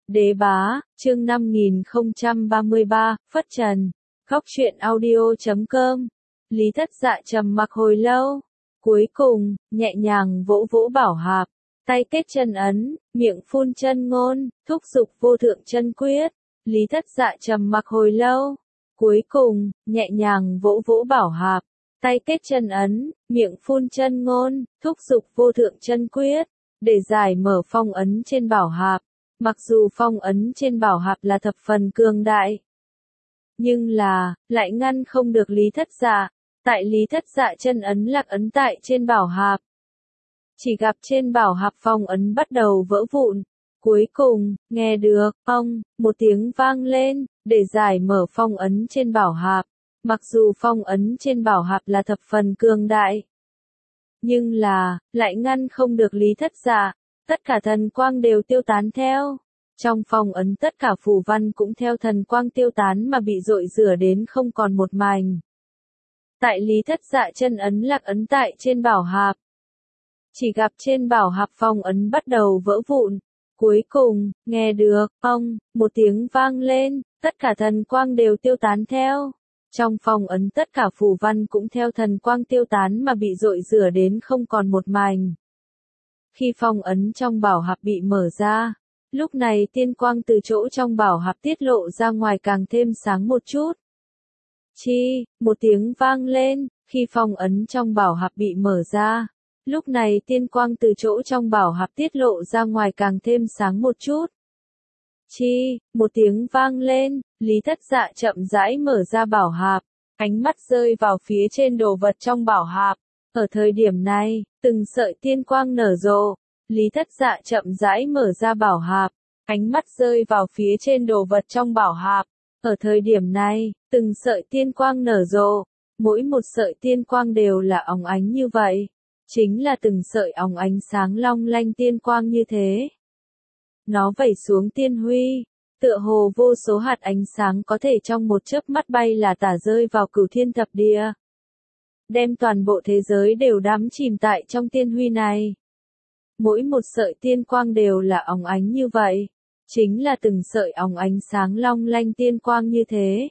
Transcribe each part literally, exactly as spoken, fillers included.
Đế bá, chương năm nghìn không trăm ba mươi ba, Phất Trần. Góc truyện audio chấm com. Lý Thất Dạ trầm mặc hồi lâu. Cuối cùng, nhẹ nhàng vỗ vỗ bảo hạp. Tay kết chân ấn, miệng phun chân ngôn, thúc giục vô thượng chân quyết. Lý Thất Dạ trầm mặc hồi lâu. Cuối cùng, nhẹ nhàng vỗ vỗ bảo hạp. Tay kết chân ấn, miệng phun chân ngôn, thúc giục vô thượng chân quyết. Để giải mở phong ấn trên bảo hạp. Mặc dù phong ấn trên bảo hạp là thập phần cường đại, nhưng là, lại ngăn không được Lý Thất Dạ. Tại Lý Thất Dạ chân ấn lạc ấn tại trên bảo hạp. Chỉ gặp trên bảo hạp phong ấn bắt đầu vỡ vụn. Cuối cùng, nghe được, ong, một tiếng vang lên, để giải mở phong ấn trên bảo hạp. Mặc dù phong ấn trên bảo hạp là thập phần cường đại, nhưng là, lại ngăn không được Lý Thất Dạ. Tất cả thần quang đều tiêu tán theo. Trong phong ấn tất cả phù văn cũng theo thần quang tiêu tán mà bị dội rửa đến không còn một mảnh. Tại Lý Thất Dạ chân ấn lạc ấn tại trên bảo hạp. Chỉ gặp trên bảo hạp phong ấn bắt đầu vỡ vụn. Cuối cùng, nghe được, ong, một tiếng vang lên, tất cả thần quang đều tiêu tán theo. Trong phong ấn tất cả phù văn cũng theo thần quang tiêu tán mà bị dội rửa đến không còn một mảnh. Khi phong ấn trong bảo hạp bị mở ra, lúc này tiên quang từ chỗ trong bảo hạp tiết lộ ra ngoài càng thêm sáng một chút. Chi, một tiếng vang lên, khi phong ấn trong bảo hạp bị mở ra, lúc này tiên quang từ chỗ trong bảo hạp tiết lộ ra ngoài càng thêm sáng một chút. Chi, một tiếng vang lên, Lý Thất Dạ chậm rãi mở ra bảo hạp, ánh mắt rơi vào phía trên đồ vật trong bảo hạp. Ở thời điểm này, từng sợi tiên quang nở rộ, Lý Thất Dạ chậm rãi mở ra bảo hạp, ánh mắt rơi vào phía trên đồ vật trong bảo hạp. Ở thời điểm này, từng sợi tiên quang nở rộ, mỗi một sợi tiên quang đều là óng ánh như vậy, chính là từng sợi óng ánh sáng long lanh tiên quang như thế. Nó vẩy xuống tiên huy, tựa hồ vô số hạt ánh sáng có thể trong một chớp mắt bay là tả rơi vào cửu thiên thập địa. Đem toàn bộ thế giới đều đắm chìm tại trong tiên huy này. Mỗi một sợi tiên quang đều là óng ánh như vậy, chính là từng sợi óng ánh sáng long lanh tiên quang như thế.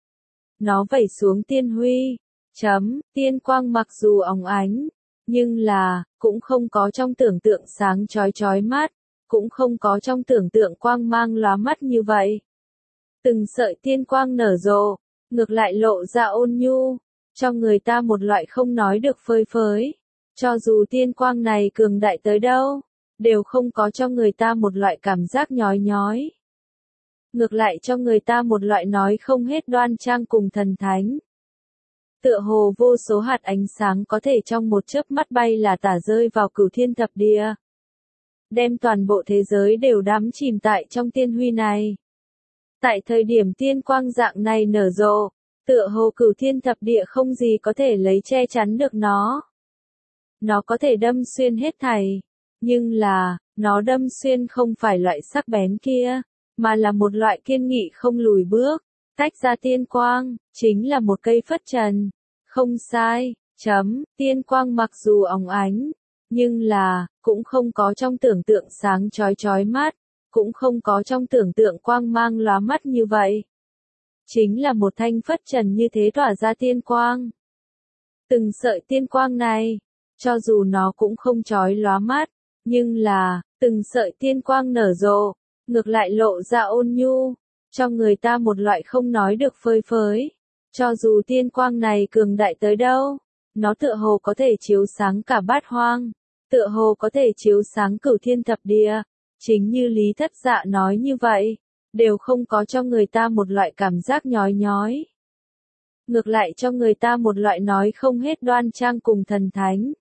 Nó vẩy xuống tiên huy, chấm, tiên quang mặc dù óng ánh, nhưng là, cũng không có trong tưởng tượng sáng chói chói mắt, cũng không có trong tưởng tượng quang mang lóa mắt như vậy. Từng sợi tiên quang nở rộ, ngược lại lộ ra ôn nhu, cho người ta một loại không nói được phơi phới. Cho dù tiên quang này cường đại tới đâu, đều không có cho người ta một loại cảm giác nhói nhói. Ngược lại cho người ta một loại nói không hết đoan trang cùng thần thánh. Tựa hồ vô số hạt ánh sáng có thể trong một chớp mắt bay là tả rơi vào cửu thiên thập địa. Đem toàn bộ thế giới đều đắm chìm tại trong tiên huy này. Tại thời điểm tiên quang dạng này nở rộ, tựa hồ cửu thiên thập địa không gì có thể lấy che chắn được nó. Nó có thể đâm xuyên hết thảy, nhưng là, nó đâm xuyên không phải loại sắc bén kia, mà là một loại kiên nghị không lùi bước. Tách ra tiên quang, chính là một cây phất trần. Không sai, chấm, tiên quang mặc dù óng ánh, nhưng là, cũng không có trong tưởng tượng sáng chói chói mắt, cũng không có trong tưởng tượng quang mang lóa mắt như vậy. Chính là một thanh phất trần như thế tỏa ra tiên quang. Từng sợi tiên quang này, cho dù nó cũng không chói lóa mắt, nhưng là, từng sợi tiên quang nở rộ, ngược lại lộ ra ôn nhu, cho người ta một loại không nói được phơi phới. Cho dù tiên quang này cường đại tới đâu, nó tựa hồ có thể chiếu sáng cả bát hoang, tựa hồ có thể chiếu sáng cửu thiên thập địa, chính như Lý Thất Dạ nói như vậy, đều không có cho người ta một loại cảm giác nhói nhói. Ngược lại cho người ta một loại nói không hết đoan trang cùng thần thánh.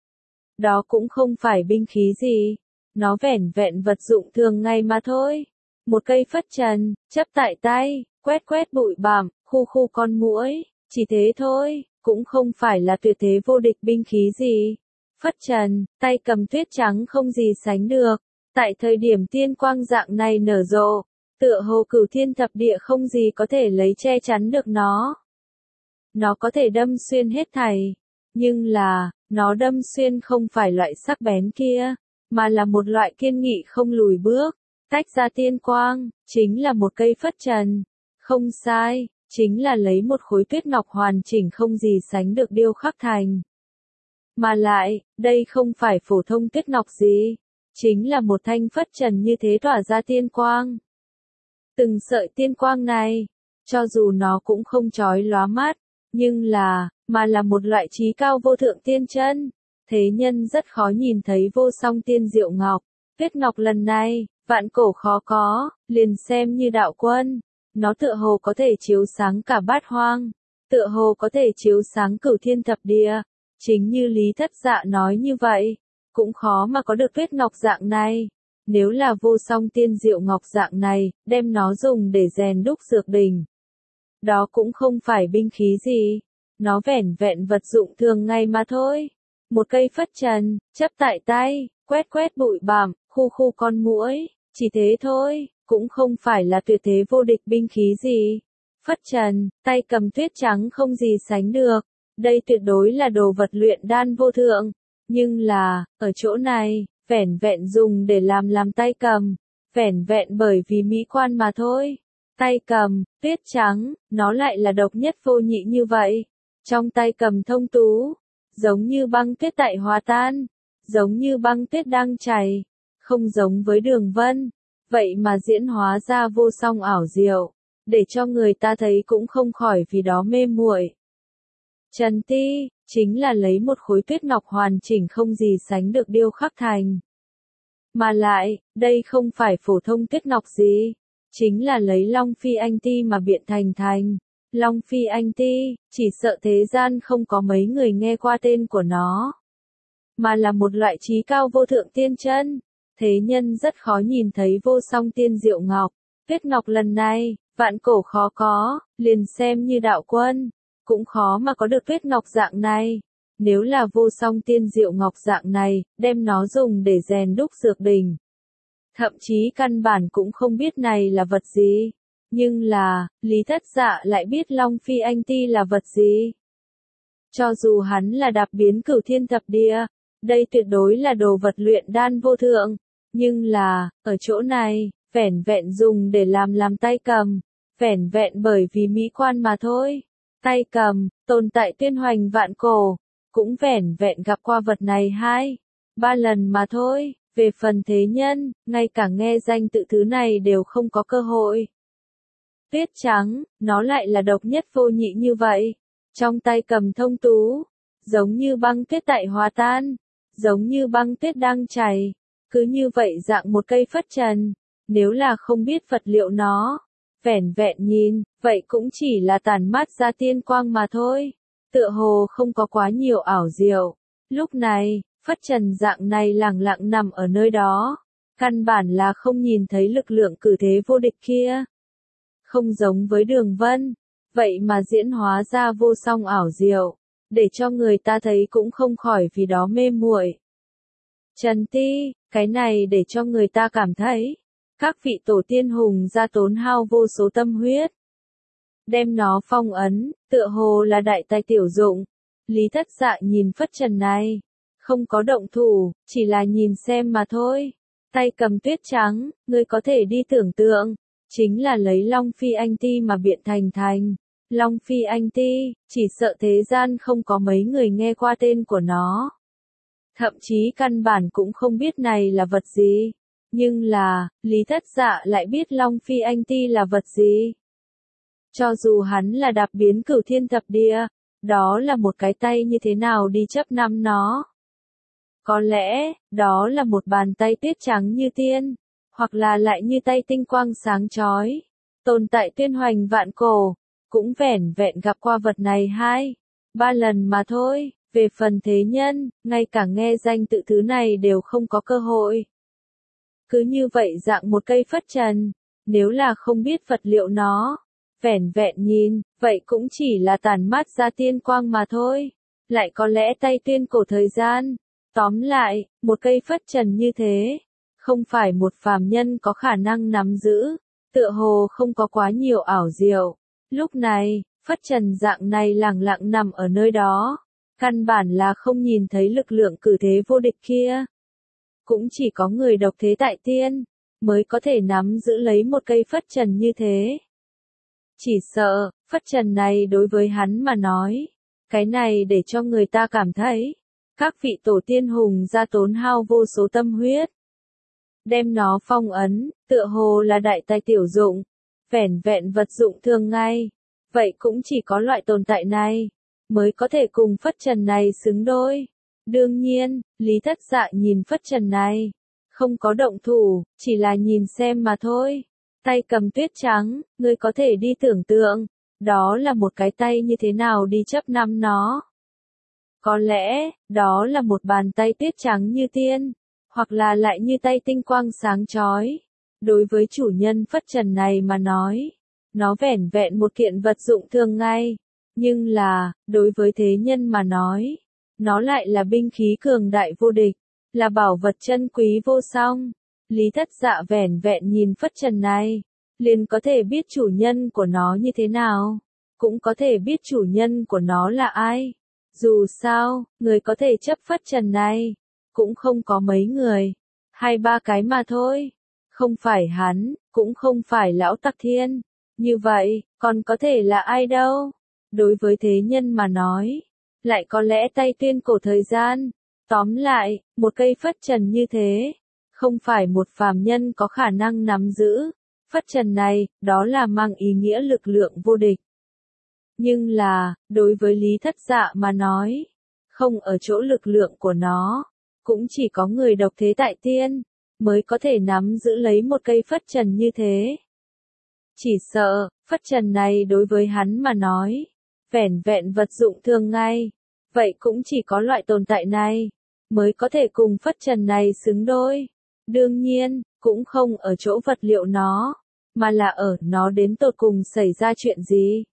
Đó cũng không phải binh khí gì, nó vẻn vẹn vật dụng thường ngày mà thôi. Một cây phất trần, chấp tại tay, quét quét bụi bặm, khu khu con muỗi, chỉ thế thôi, cũng không phải là tuyệt thế vô địch binh khí gì. Phất trần, tay cầm tuyết trắng không gì sánh được, tại thời điểm tiên quang dạng này nở rộ, tựa hồ cửu thiên thập địa không gì có thể lấy che chắn được nó. Nó có thể đâm xuyên hết thảy, nhưng là, nó đâm xuyên không phải loại sắc bén kia, mà là một loại kiên nghị không lùi bước. tách ra tiên quang, chính là một cây phất trần. Không sai, chính là lấy một khối tuyết ngọc hoàn chỉnh không gì sánh được điêu khắc thành. Mà lại, đây không phải phổ thông tuyết ngọc gì, chính là một thanh phất trần như thế tỏa ra tiên quang. Từng sợi tiên quang này, cho dù nó cũng không chói lóa mắt, nhưng là, mà là một loại trí cao vô thượng tiên chân. Thế nhân rất khó nhìn thấy vô song tiên diệu ngọc. Tuyết ngọc lần này, vạn cổ khó có, liền xem như đạo quân. Nó tựa hồ có thể chiếu sáng cả bát hoang, tựa hồ có thể chiếu sáng cửu thiên thập địa. Chính như Lý Thất Dạ nói như vậy, cũng khó mà có được tuyết ngọc dạng này. Nếu là vô song tiên diệu ngọc dạng này, đem nó dùng để rèn đúc dược đỉnh. Đó cũng không phải binh khí gì, nó vẻn vẹn vật dụng thường ngày mà thôi. Một cây phất trần, chấp tại tay, quét quét bụi bặm, khu khu con muỗi, chỉ thế thôi, cũng không phải là tuyệt thế vô địch binh khí gì. Phất trần, tay cầm tuyết trắng không gì sánh được, đây tuyệt đối là đồ vật luyện đan vô thượng, nhưng là, ở chỗ này, vẻn vẹn dùng để làm làm tay cầm, vẻn vẹn bởi vì mỹ quan mà thôi. Tay cầm, tuyết trắng, nó lại là độc nhất vô nhị như vậy. Trong tay cầm thông tú, giống như băng tuyết tại hòa tan, giống như băng tuyết đang chảy, không giống với đường vân, vậy mà diễn hóa ra vô song ảo diệu, để cho người ta thấy cũng không khỏi vì đó mê muội. Trần ti, chính là lấy một khối tuyết ngọc hoàn chỉnh không gì sánh được điêu khắc thành. Mà lại, đây không phải phổ thông tuyết ngọc gì, chính là lấy Long Phi Anh Ti mà biện thành thành. Long Phi Anh Ti, chỉ sợ thế gian không có mấy người nghe qua tên của nó. Mà là một loại trí cao vô thượng tiên chân. Thế nhân rất khó nhìn thấy vô song tiên diệu ngọc. Tuyết ngọc lần này, vạn cổ khó có, liền xem như đạo quân. Cũng khó mà có được tuyết ngọc dạng này. Nếu là vô song tiên diệu ngọc dạng này, đem nó dùng để rèn đúc dược đỉnh. Thậm chí căn bản cũng không biết này là vật gì. Nhưng là, Lý Thất Dạ lại biết Long Phi Anh Ti là vật gì. Cho dù hắn là đạp biến cửu thiên thập địa, đây tuyệt đối là đồ vật luyện đan vô thượng. Nhưng là, ở chỗ này, vẻn vẹn dùng để làm làm tay cầm, vẻn vẹn bởi vì mỹ quan mà thôi. Tay cầm, tồn tại tuyên hoành vạn cổ, cũng vẻn vẹn gặp qua vật này hai, ba lần mà thôi. Về phần thế nhân, ngay cả nghe danh tự thứ này đều không có cơ hội. Tuyết trắng, nó lại là độc nhất vô nhị như vậy. Trong tay cầm thông tú, giống như băng tuyết tại hòa tan, giống như băng tuyết đang chảy. Cứ như vậy dạng một cây phất trần, nếu là không biết vật liệu nó, vẻn vẹn nhìn, vậy cũng chỉ là tản mát ra tiên quang mà thôi. Tựa hồ không có quá nhiều ảo diệu. Lúc này, phất trần dạng này lẳng lặng nằm ở nơi đó. Căn bản là không nhìn thấy lực lượng cử thế vô địch kia. Không giống với đường vân, vậy mà diễn hóa ra vô song ảo diệu, để cho người ta thấy cũng không khỏi vì đó mê muội. Trần ti, cái này để cho người ta cảm thấy, các vị tổ tiên hùng ra tốn hao vô số tâm huyết. Đem nó phong ấn, tựa hồ là đại tài tiểu dụng. Lý Thất Dạ nhìn phất trần này, không có động thủ, chỉ là nhìn xem mà thôi. Tay cầm tuyết trắng, ngươi có thể đi tưởng tượng, chính là lấy Long Phi Anh Ti mà biện thành thành. Long Phi Anh Ti, chỉ sợ thế gian không có mấy người nghe qua tên của nó. Thậm chí căn bản cũng không biết này là vật gì. Nhưng là, Lý Thất Dạ lại biết Long Phi Anh Ti là vật gì. Cho dù hắn là đạp biến cửu thiên thập địa, đó là một cái tay như thế nào đi chấp nắm nó. Có lẽ, đó là một bàn tay tuyết trắng như tiên, hoặc là lại như tay tinh quang sáng chói, tồn tại tuyên hoành vạn cổ, cũng vẻn vẹn gặp qua vật này hai, ba lần mà thôi. Về phần thế nhân, ngay cả nghe danh tự thứ này đều không có cơ hội. Cứ như vậy dạng một cây phất trần, nếu là không biết vật liệu nó, vẻn vẹn nhìn, vậy cũng chỉ là tản mát ra tiên quang mà thôi. Lại có lẽ tay tuyên cổ thời gian. Tóm lại, một cây phất trần như thế, không phải một phàm nhân có khả năng nắm giữ, tựa hồ không có quá nhiều ảo diệu. Lúc này, phất trần dạng này lẳng lặng nằm ở nơi đó, căn bản là không nhìn thấy lực lượng cử thế vô địch kia. Cũng chỉ có người độc thế tại tiên, mới có thể nắm giữ lấy một cây phất trần như thế. Chỉ sợ, phất trần này đối với hắn mà nói, cái này để cho người ta cảm thấy, các vị tổ tiên hùng ra tốn hao vô số tâm huyết. Đem nó phong ấn, tựa hồ là đại tài tiểu dụng, vẻn vẹn vật dụng thường ngay. Vậy cũng chỉ có loại tồn tại này, mới có thể cùng phất trần này xứng đôi. Đương nhiên, Lý Thất Dạ nhìn phất trần này, không có động thủ, chỉ là nhìn xem mà thôi. Tay cầm tuyết trắng, ngươi có thể đi tưởng tượng, đó là một cái tay như thế nào đi chấp nắm nó. Có lẽ, đó là một bàn tay tuyết trắng như tiên, hoặc là lại như tay tinh quang sáng chói. Đối với chủ nhân phất trần này mà nói, nó vẻn vẹn một kiện vật dụng thường ngay, nhưng là, đối với thế nhân mà nói, nó lại là binh khí cường đại vô địch, là bảo vật chân quý vô song. Lý Thất Dạ vẻn vẹn nhìn phất trần này, liền có thể biết chủ nhân của nó như thế nào, cũng có thể biết chủ nhân của nó là ai. Dù sao, người có thể chấp phất trần này, cũng không có mấy người, hai ba cái mà thôi. Không phải hắn, cũng không phải Lão Tặc Thiên. Như vậy, còn có thể là ai đâu? Đối với thế nhân mà nói, lại có lẽ tay tuyên cổ thời gian. Tóm lại, một cây phất trần như thế, không phải một phàm nhân có khả năng nắm giữ. Phất trần này, đó là mang ý nghĩa lực lượng vô địch. Nhưng là, đối với Lý Thất Dạ mà nói, không ở chỗ lực lượng của nó, cũng chỉ có người độc thế tại tiên, mới có thể nắm giữ lấy một cây phất trần như thế. Chỉ sợ, phất trần này đối với hắn mà nói, vẻn vẹn vật dụng thường ngay, vậy cũng chỉ có loại tồn tại này, mới có thể cùng phất trần này xứng đôi. Đương nhiên, cũng không ở chỗ vật liệu nó, mà là ở nó đến tột cùng xảy ra chuyện gì.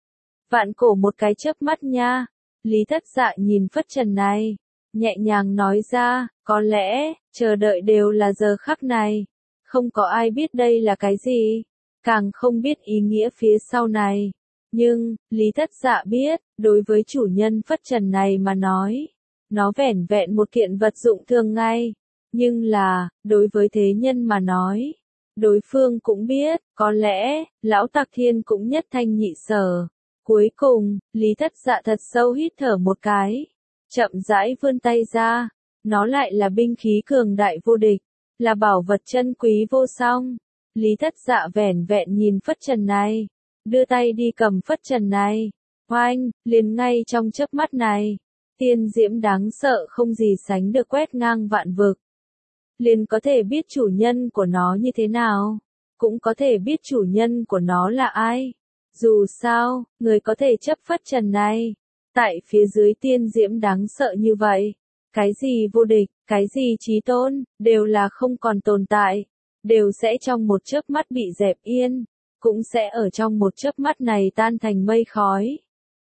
Vạn cổ một cái chớp mắt nha, Lý Thất Dạ nhìn phất trần này, nhẹ nhàng nói ra, có lẽ, chờ đợi đều là giờ khắc này, không có ai biết đây là cái gì, càng không biết ý nghĩa phía sau này. Nhưng, Lý Thất Dạ biết, đối với chủ nhân phất trần này mà nói, nó vẻn vẹn một kiện vật dụng thường ngay, nhưng là, đối với thế nhân mà nói, đối phương cũng biết, có lẽ, Lão Tặc Thiên cũng nhất thanh nhị sở. Cuối cùng, Lý Thất Dạ thật sâu hít thở một cái, chậm rãi vươn tay ra, nó lại là binh khí cường đại vô địch, là bảo vật chân quý vô song. Lý Thất Dạ vẻn vẹn nhìn phất trần này, đưa tay đi cầm phất trần này, oanh, liền ngay trong chớp mắt này, tiên diễm đáng sợ không gì sánh được quét ngang vạn vực. Liền có thể biết chủ nhân của nó như thế nào, cũng có thể biết chủ nhân của nó là ai. Dù sao, người có thể chấp phất trần này, tại phía dưới tiên diễm đáng sợ như vậy, cái gì vô địch, cái gì chí tôn, đều là không còn tồn tại, đều sẽ trong một chớp mắt bị dẹp yên, cũng sẽ ở trong một chớp mắt này tan thành mây khói.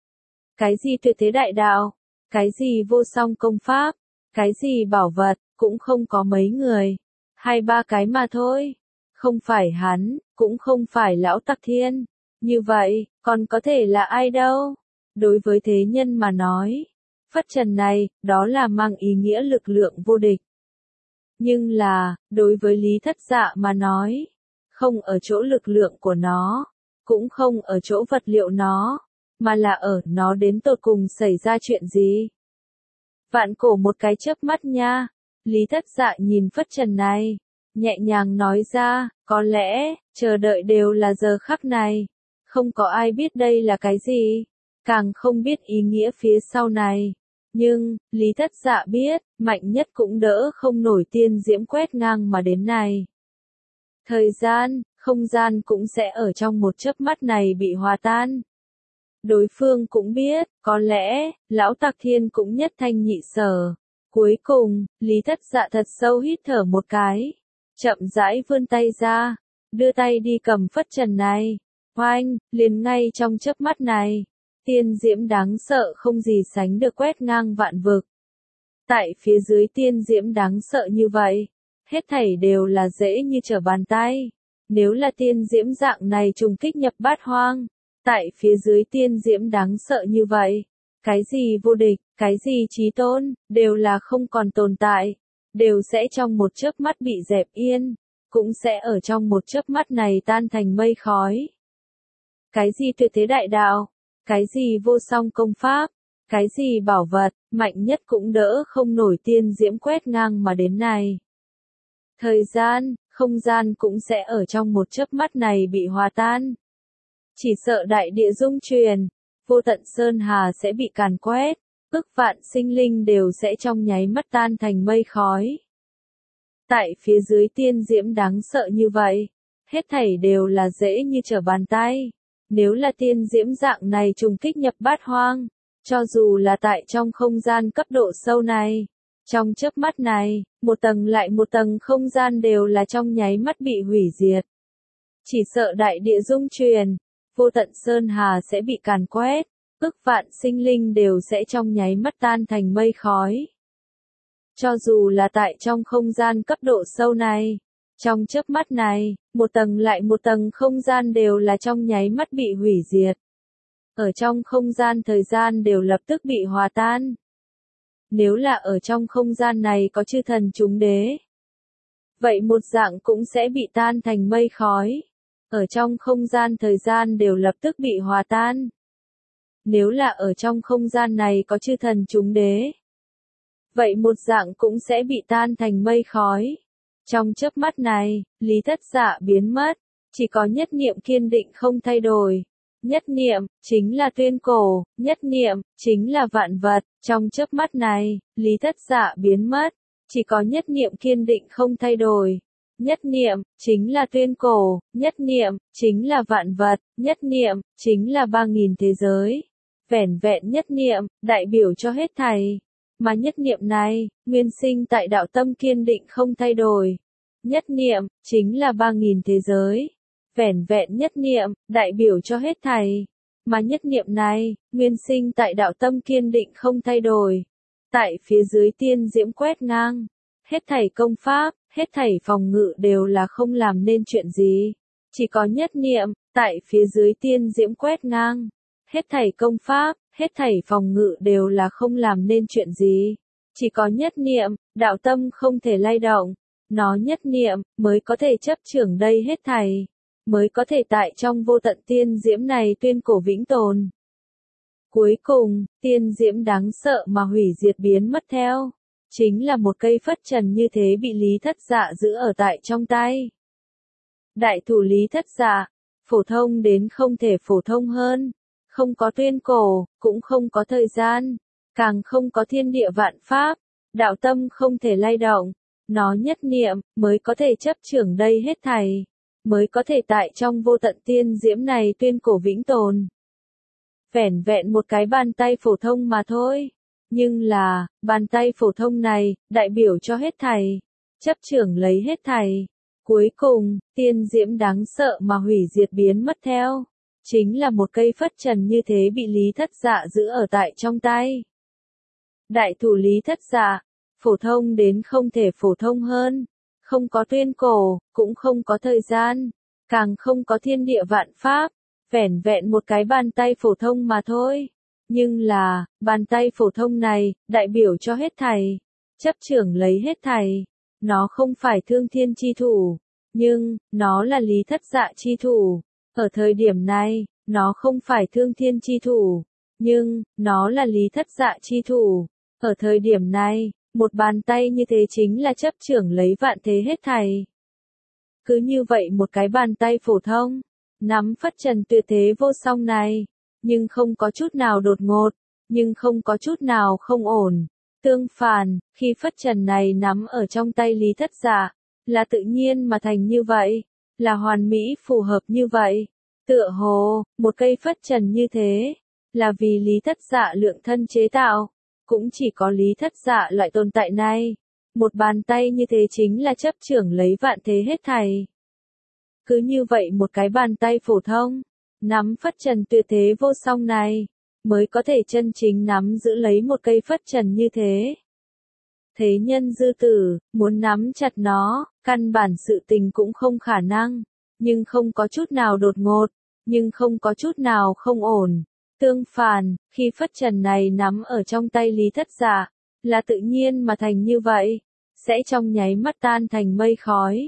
Cái gì tuyệt thế đại đạo, cái gì vô song công pháp, cái gì bảo vật, cũng không có mấy người, hai ba cái mà thôi, không phải hắn, cũng không phải Lão Tặc Thiên. Như vậy, còn có thể là ai đâu? Đối với thế nhân mà nói, phất trần này, đó là mang ý nghĩa lực lượng vô địch. Nhưng là, đối với Lý Thất Dạ mà nói, không ở chỗ lực lượng của nó, cũng không ở chỗ vật liệu nó, mà là ở nó đến tột cùng xảy ra chuyện gì. Vạn cổ một cái chớp mắt nha, Lý Thất Dạ nhìn phất trần này, nhẹ nhàng nói ra, có lẽ, chờ đợi đều là giờ khắc này. Không có ai biết đây là cái gì, càng không biết ý nghĩa phía sau này. Nhưng, Lý Thất Dạ biết, mạnh nhất cũng đỡ không nổi tiên diễm quét ngang mà đến này. Thời gian, không gian cũng sẽ ở trong một chớp mắt này bị hòa tan. Đối phương cũng biết, có lẽ, Lão Tặc Thiên cũng nhất thanh nhị sở. Cuối cùng, Lý Thất Dạ thật sâu hít thở một cái, chậm rãi vươn tay ra, đưa tay đi cầm phất trần này. Oanh, liền ngay trong chớp mắt này, tiên diễm đáng sợ không gì sánh được quét ngang vạn vực. Tại phía dưới tiên diễm đáng sợ như vậy, hết thảy đều là dễ như trở bàn tay. Nếu là tiên diễm dạng này trùng kích nhập bát hoang, tại phía dưới tiên diễm đáng sợ như vậy, cái gì vô địch, cái gì chí tôn, đều là không còn tồn tại, đều sẽ trong một chớp mắt bị dẹp yên, cũng sẽ ở trong một chớp mắt này tan thành mây khói. Cái gì tuyệt thế đại đạo, cái gì vô song công pháp, cái gì bảo vật, mạnh nhất cũng đỡ không nổi tiên diễm quét ngang mà đến này. Thời gian, không gian cũng sẽ ở trong một chớp mắt này bị hòa tan. Chỉ sợ đại địa rung truyền, vô tận sơn hà sẽ bị càn quét, ức vạn sinh linh đều sẽ trong nháy mắt tan thành mây khói. Tại phía dưới tiên diễm đáng sợ như vậy, hết thảy đều là dễ như trở bàn tay. Nếu là tiên diễm dạng này trùng kích nhập bát hoang, cho dù là tại trong không gian cấp độ sâu này, trong chớp mắt này, một tầng lại một tầng không gian đều là trong nháy mắt bị hủy diệt. Chỉ sợ đại địa rung truyền, vô tận sơn hà sẽ bị càn quét, ức vạn sinh linh đều sẽ trong nháy mắt tan thành mây khói. Cho dù là tại trong không gian cấp độ sâu này, trong chớp mắt này, một tầng lại một tầng không gian đều là trong nháy mắt bị hủy diệt. Ở trong không gian thời gian đều lập tức bị hòa tan. Nếu là ở trong không gian này có chư thần chúng đế, vậy một dạng cũng sẽ bị tan thành mây khói. Ở trong không gian thời gian đều lập tức bị hòa tan. Nếu là ở trong không gian này có chư thần chúng đế, vậy một dạng cũng sẽ bị tan thành mây khói. Trong chớp mắt này, Lý Thất Dạ biến mất, chỉ có nhất niệm kiên định không thay đổi. Nhất niệm, chính là tuyên cổ, nhất niệm, chính là vạn vật. Trong chớp mắt này, Lý Thất Dạ biến mất, chỉ có nhất niệm kiên định không thay đổi. Nhất niệm, chính là tuyên cổ, nhất niệm, chính là vạn vật, nhất niệm, chính là ba nghìn thế giới. Vẻn vẹn nhất niệm, đại biểu cho hết thảy. Mà nhất niệm này, nguyên sinh tại đạo tâm kiên định không thay đổi. Nhất niệm, chính là ba nghìn thế giới. Vẻn vẹn nhất niệm, đại biểu cho hết thảy. Mà nhất niệm này, nguyên sinh tại đạo tâm kiên định không thay đổi. Tại phía dưới tiên diễm quét ngang. Hết thảy công pháp, hết thảy phòng ngự đều là không làm nên chuyện gì. Chỉ có nhất niệm, tại phía dưới tiên diễm quét ngang. Hết thảy công pháp, hết thảy phòng ngự đều là không làm nên chuyện gì. Chỉ có nhất niệm, đạo tâm không thể lay động. Nó nhất niệm, mới có thể chấp trưởng đây hết thảy. Mới có thể tại trong vô tận tiên diễm này tuyên cổ vĩnh tồn. Cuối cùng, tiên diễm đáng sợ mà hủy diệt biến mất theo. Chính là một cây phất trần như thế bị Lý Thất Dạ giữ ở tại trong tay. Đại thủ Lý Thất Dạ, phổ thông đến không thể phổ thông hơn. Không có tuyên cổ, cũng không có thời gian, càng không có thiên địa vạn pháp, đạo tâm không thể lay động, nó nhất niệm, mới có thể chấp trưởng đây hết thảy, mới có thể tại trong vô tận tiên diễm này tuyên cổ vĩnh tồn. Vẻn vẹn một cái bàn tay phổ thông mà thôi, nhưng là, bàn tay phổ thông này, đại biểu cho hết thảy, chấp trưởng lấy hết thảy. Cuối cùng, tiên diễm đáng sợ mà hủy diệt biến mất theo. Chính là một cây phất trần như thế bị Lý Thất Dạ giữ ở tại trong tay. Đại thủ Lý Thất Dạ, phổ thông đến không thể phổ thông hơn, không có tuyên cổ, cũng không có thời gian, càng không có thiên địa vạn pháp, vẻn vẹn một cái bàn tay phổ thông mà thôi. Nhưng là, bàn tay phổ thông này, đại biểu cho hết thảy, chấp trưởng lấy hết thảy. Nó không phải thương thiên chi thủ, nhưng, nó là Lý Thất Dạ chi thủ. Ở thời điểm này, nó không phải thương thiên chi thủ, nhưng, nó là Lý Thất Dạ chi thủ. Ở thời điểm này, một bàn tay như thế chính là chấp trưởng lấy vạn thế hết thảy. Cứ như vậy một cái bàn tay phổ thông, nắm phất trần tuyệt thế vô song này, nhưng không có chút nào đột ngột, nhưng không có chút nào không ổn. Tương phản, khi phất trần này nắm ở trong tay Lý Thất Dạ, là tự nhiên mà thành như vậy, là hoàn mỹ phù hợp như vậy. Tựa hồ, một cây phất trần như thế, là vì Lý Thất Dạ lượng thân chế tạo, cũng chỉ có Lý Thất Dạ loại tồn tại này. Một bàn tay như thế chính là chấp trưởng lấy vạn thế hết thảy. Cứ như vậy một cái bàn tay phổ thông, nắm phất trần tuyệt thế vô song này, mới có thể chân chính nắm giữ lấy một cây phất trần như thế. Thế nhân dư tử, muốn nắm chặt nó, căn bản sự tình cũng không khả năng, nhưng không có chút nào đột ngột, nhưng không có chút nào không ổn. Tương phản, khi phất trần này nắm ở trong tay Lý Thất Dạ, là tự nhiên mà thành như vậy, sẽ trong nháy mắt tan thành mây khói.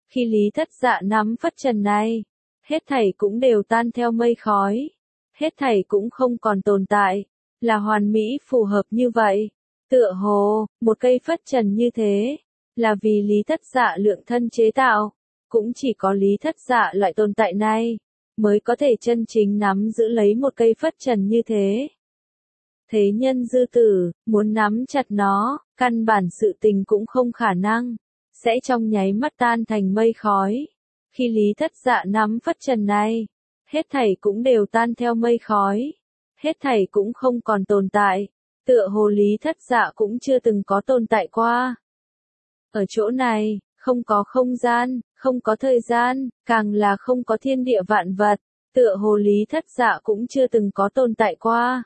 Khi Lý Thất Dạ nắm phất trần này, hết thảy cũng đều tan theo mây khói. Hết thảy cũng không còn tồn tại, là hoàn mỹ phù hợp như vậy. Tựa hồ, một cây phất trần như thế, là vì Lý Thất Dạ lượng thân chế tạo. Cũng chỉ có Lý Thất Dạ loại tồn tại này, mới có thể chân chính nắm giữ lấy một cây phất trần như thế. Thế nhân dư tử, muốn nắm chặt nó, căn bản sự tình cũng không khả năng, sẽ trong nháy mắt tan thành mây khói. Khi Lý Thất Dạ nắm phất trần này, hết thảy cũng đều tan theo mây khói, hết thảy cũng không còn tồn tại, tựa hồ Lý Thất Dạ cũng chưa từng có tồn tại qua. Ở chỗ này, không có không gian, không có thời gian, càng là không có thiên địa vạn vật, tựa hồ Lý Thất Dạ cũng chưa từng có tồn tại qua.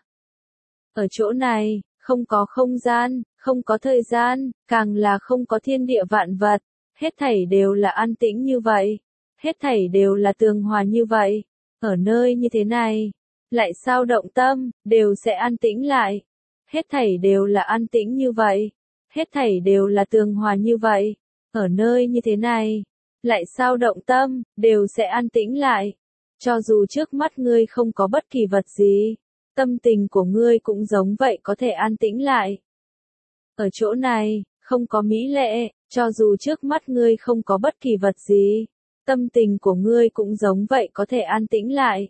Ở chỗ này, không có không gian, không có thời gian, càng là không có thiên địa vạn vật, hết thảy đều là an tĩnh như vậy, hết thảy đều là tường hòa như vậy. Ở nơi như thế này, lại sao động tâm, đều sẽ an tĩnh lại. Hết thảy đều là an tĩnh như vậy, hết thảy đều là tường hòa như vậy. Ở nơi như thế này, lại sao động tâm, đều sẽ an tĩnh lại. Cho dù trước mắt ngươi không có bất kỳ vật gì, tâm tình của ngươi cũng giống vậy có thể an tĩnh lại. Ở chỗ này, không có mỹ lệ, cho dù trước mắt ngươi không có bất kỳ vật gì, tâm tình của ngươi cũng giống vậy có thể an tĩnh lại.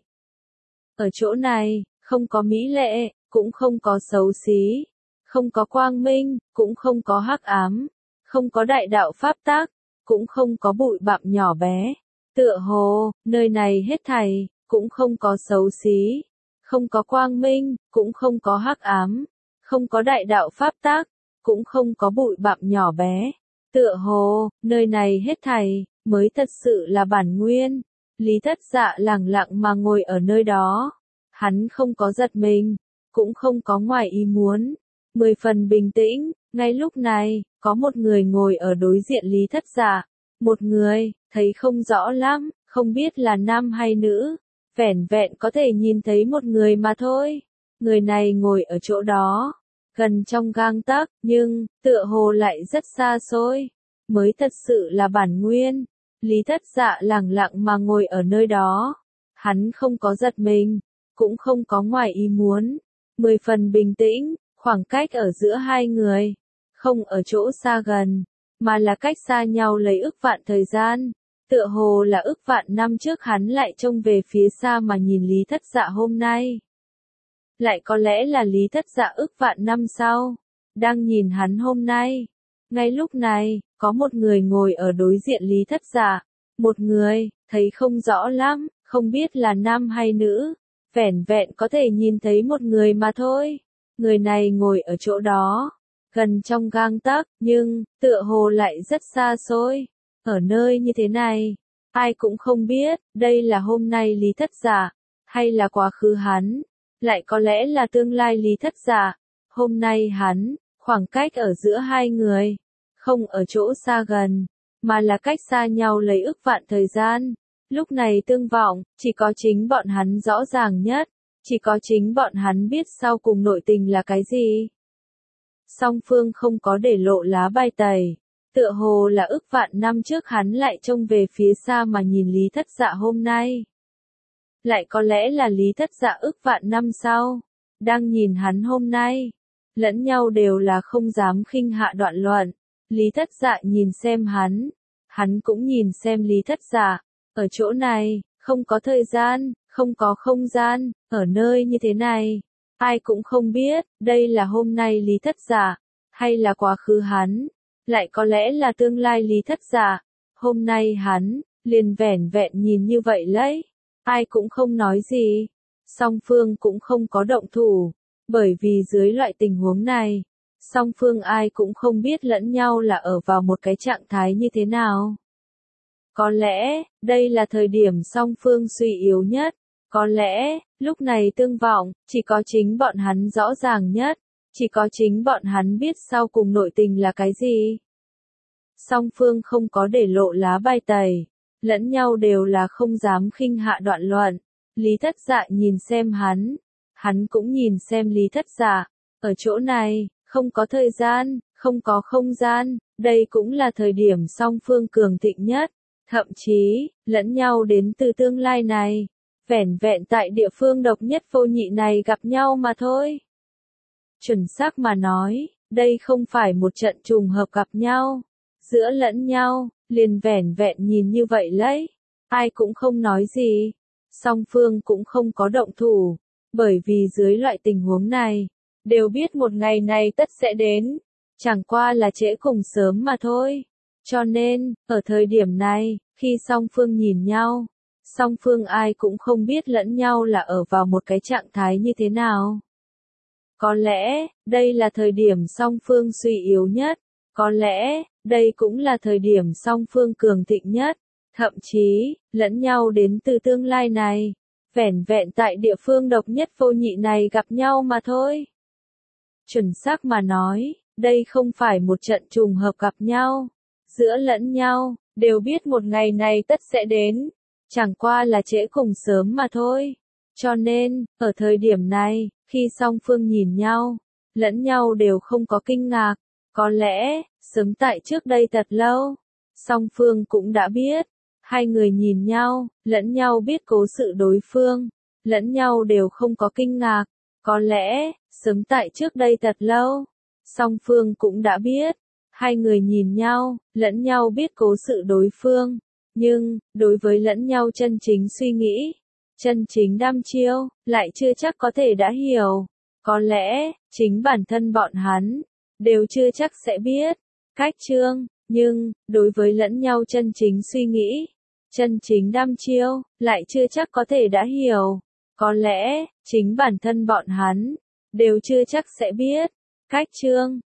Ở chỗ này, không có mỹ lệ, cũng không có xấu xí, không có quang minh, cũng không có hắc ám, không có đại đạo pháp tắc, cũng không có bụi bặm nhỏ bé. Tựa hồ, nơi này hết thảy, cũng không có xấu xí, không có quang minh, cũng không có hắc ám, không có đại đạo pháp tắc, cũng không có bụi bặm nhỏ bé. Tựa hồ, nơi này hết thảy, mới thật sự là bản nguyên. Lý Thất Dạ lẳng lặng mà ngồi ở nơi đó. Hắn không có giật mình, cũng không có ngoài ý muốn. Mười phần bình tĩnh, ngay lúc này, có một người ngồi ở đối diện Lý Thất Dạ. Một người, thấy không rõ lắm, không biết là nam hay nữ. Vẻn vẹn có thể nhìn thấy một người mà thôi. Người này ngồi ở chỗ đó, gần trong gang tấc, nhưng, tựa hồ lại rất xa xôi. Mới thật sự là bản nguyên. Lý Thất Dạ lẳng lặng mà ngồi ở nơi đó. Hắn không có giật mình, cũng không có ngoài ý muốn. Mười phần bình tĩnh, khoảng cách ở giữa hai người, không ở chỗ xa gần, mà là cách xa nhau lấy ức vạn thời gian. Tựa hồ là ức vạn năm trước hắn lại trông về phía xa mà nhìn Lý Thất Dạ hôm nay. Lại có lẽ là Lý Thất Dạ ức vạn năm sau, đang nhìn hắn hôm nay. Ngay lúc này, có một người ngồi ở đối diện Lý Thất Dạ. Một người, thấy không rõ lắm, không biết là nam hay nữ. Vẻn vẹn có thể nhìn thấy một người mà thôi. Người này ngồi ở chỗ đó, gần trong gang tấc, nhưng, tựa hồ lại rất xa xôi. Ở nơi như thế này, ai cũng không biết, đây là hôm nay Lý Thất Dạ, hay là quá khứ hắn, lại có lẽ là tương lai Lý Thất Dạ. Hôm nay hắn, khoảng cách ở giữa hai người, không ở chỗ xa gần, mà là cách xa nhau lấy ức vạn thời gian. Lúc này tương vọng, chỉ có chính bọn hắn rõ ràng nhất, chỉ có chính bọn hắn biết sau cùng nội tình là cái gì. Song phương không có để lộ lá bài tẩy. Tựa hồ là ức vạn năm trước hắn lại trông về phía xa mà nhìn Lý Thất Dạ hôm nay. Lại có lẽ là Lý Thất Dạ ức vạn năm sau, đang nhìn hắn hôm nay. Lẫn nhau đều là không dám khinh hạ đoạn luận. Lý Thất Dạ nhìn xem hắn, hắn cũng nhìn xem Lý Thất Dạ. Ở chỗ này, không có thời gian, không có không gian, ở nơi như thế này, ai cũng không biết, đây là hôm nay Lý Thất Dạ, hay là quá khứ hắn. Lại có lẽ là tương lai Lý Thất Dạ. Hôm nay hắn, liền vẻn vẹn nhìn như vậy lấy. Ai cũng không nói gì. Song phương cũng không có động thủ. Bởi vì dưới loại tình huống này, song phương ai cũng không biết lẫn nhau là ở vào một cái trạng thái như thế nào. Có lẽ, đây là thời điểm song phương suy yếu nhất. Có lẽ, lúc này tương vọng, chỉ có chính bọn hắn rõ ràng nhất. Chỉ có chính bọn hắn biết sau cùng nội tình là cái gì. Song phương không có để lộ lá bài tẩy, lẫn nhau đều là không dám khinh hạ đoạn luận. Lý Thất Dạ nhìn xem hắn, hắn cũng nhìn xem Lý Thất Dạ. Ở chỗ này, không có thời gian, không có không gian, đây cũng là thời điểm song phương cường thịnh nhất, thậm chí, lẫn nhau đến từ tương lai này, vẻn vẹn tại địa phương độc nhất vô nhị này gặp nhau mà thôi. Chuẩn xác mà nói, đây không phải một trận trùng hợp gặp nhau, giữa lẫn nhau, liền vẻn vẹn nhìn như vậy lấy, ai cũng không nói gì, song phương cũng không có động thủ, bởi vì dưới loại tình huống này, đều biết một ngày này tất sẽ đến, chẳng qua là trễ cùng sớm mà thôi. Cho nên, ở thời điểm này, khi song phương nhìn nhau, song phương ai cũng không biết lẫn nhau là ở vào một cái trạng thái như thế nào. Có lẽ, đây là thời điểm song phương suy yếu nhất, có lẽ, đây cũng là thời điểm song phương cường thịnh nhất, thậm chí, lẫn nhau đến từ tương lai này, vẻn vẹn tại địa phương độc nhất vô nhị này gặp nhau mà thôi. Chuẩn xác mà nói, đây không phải một trận trùng hợp gặp nhau, giữa lẫn nhau, đều biết một ngày này tất sẽ đến, chẳng qua là trễ cùng sớm mà thôi. Cho nên, ở thời điểm này, khi song phương nhìn nhau, lẫn nhau đều không có kinh ngạc, có lẽ, sớm tại trước đây thật lâu, song phương cũng đã biết, hai người nhìn nhau, lẫn nhau biết cố sự đối phương, lẫn nhau đều không có kinh ngạc, có lẽ, sớm tại trước đây thật lâu, song phương cũng đã biết, hai người nhìn nhau, lẫn nhau biết cố sự đối phương, nhưng, đối với lẫn nhau chân chính suy nghĩ, chân chính đăm chiêu, lại chưa chắc có thể đã hiểu. Có lẽ, chính bản thân bọn hắn, đều chưa chắc sẽ biết, cách chương, nhưng, đối với lẫn nhau chân chính suy nghĩ, chân chính đăm chiêu, lại chưa chắc có thể đã hiểu. Có lẽ, chính bản thân bọn hắn, đều chưa chắc sẽ biết, cách chương,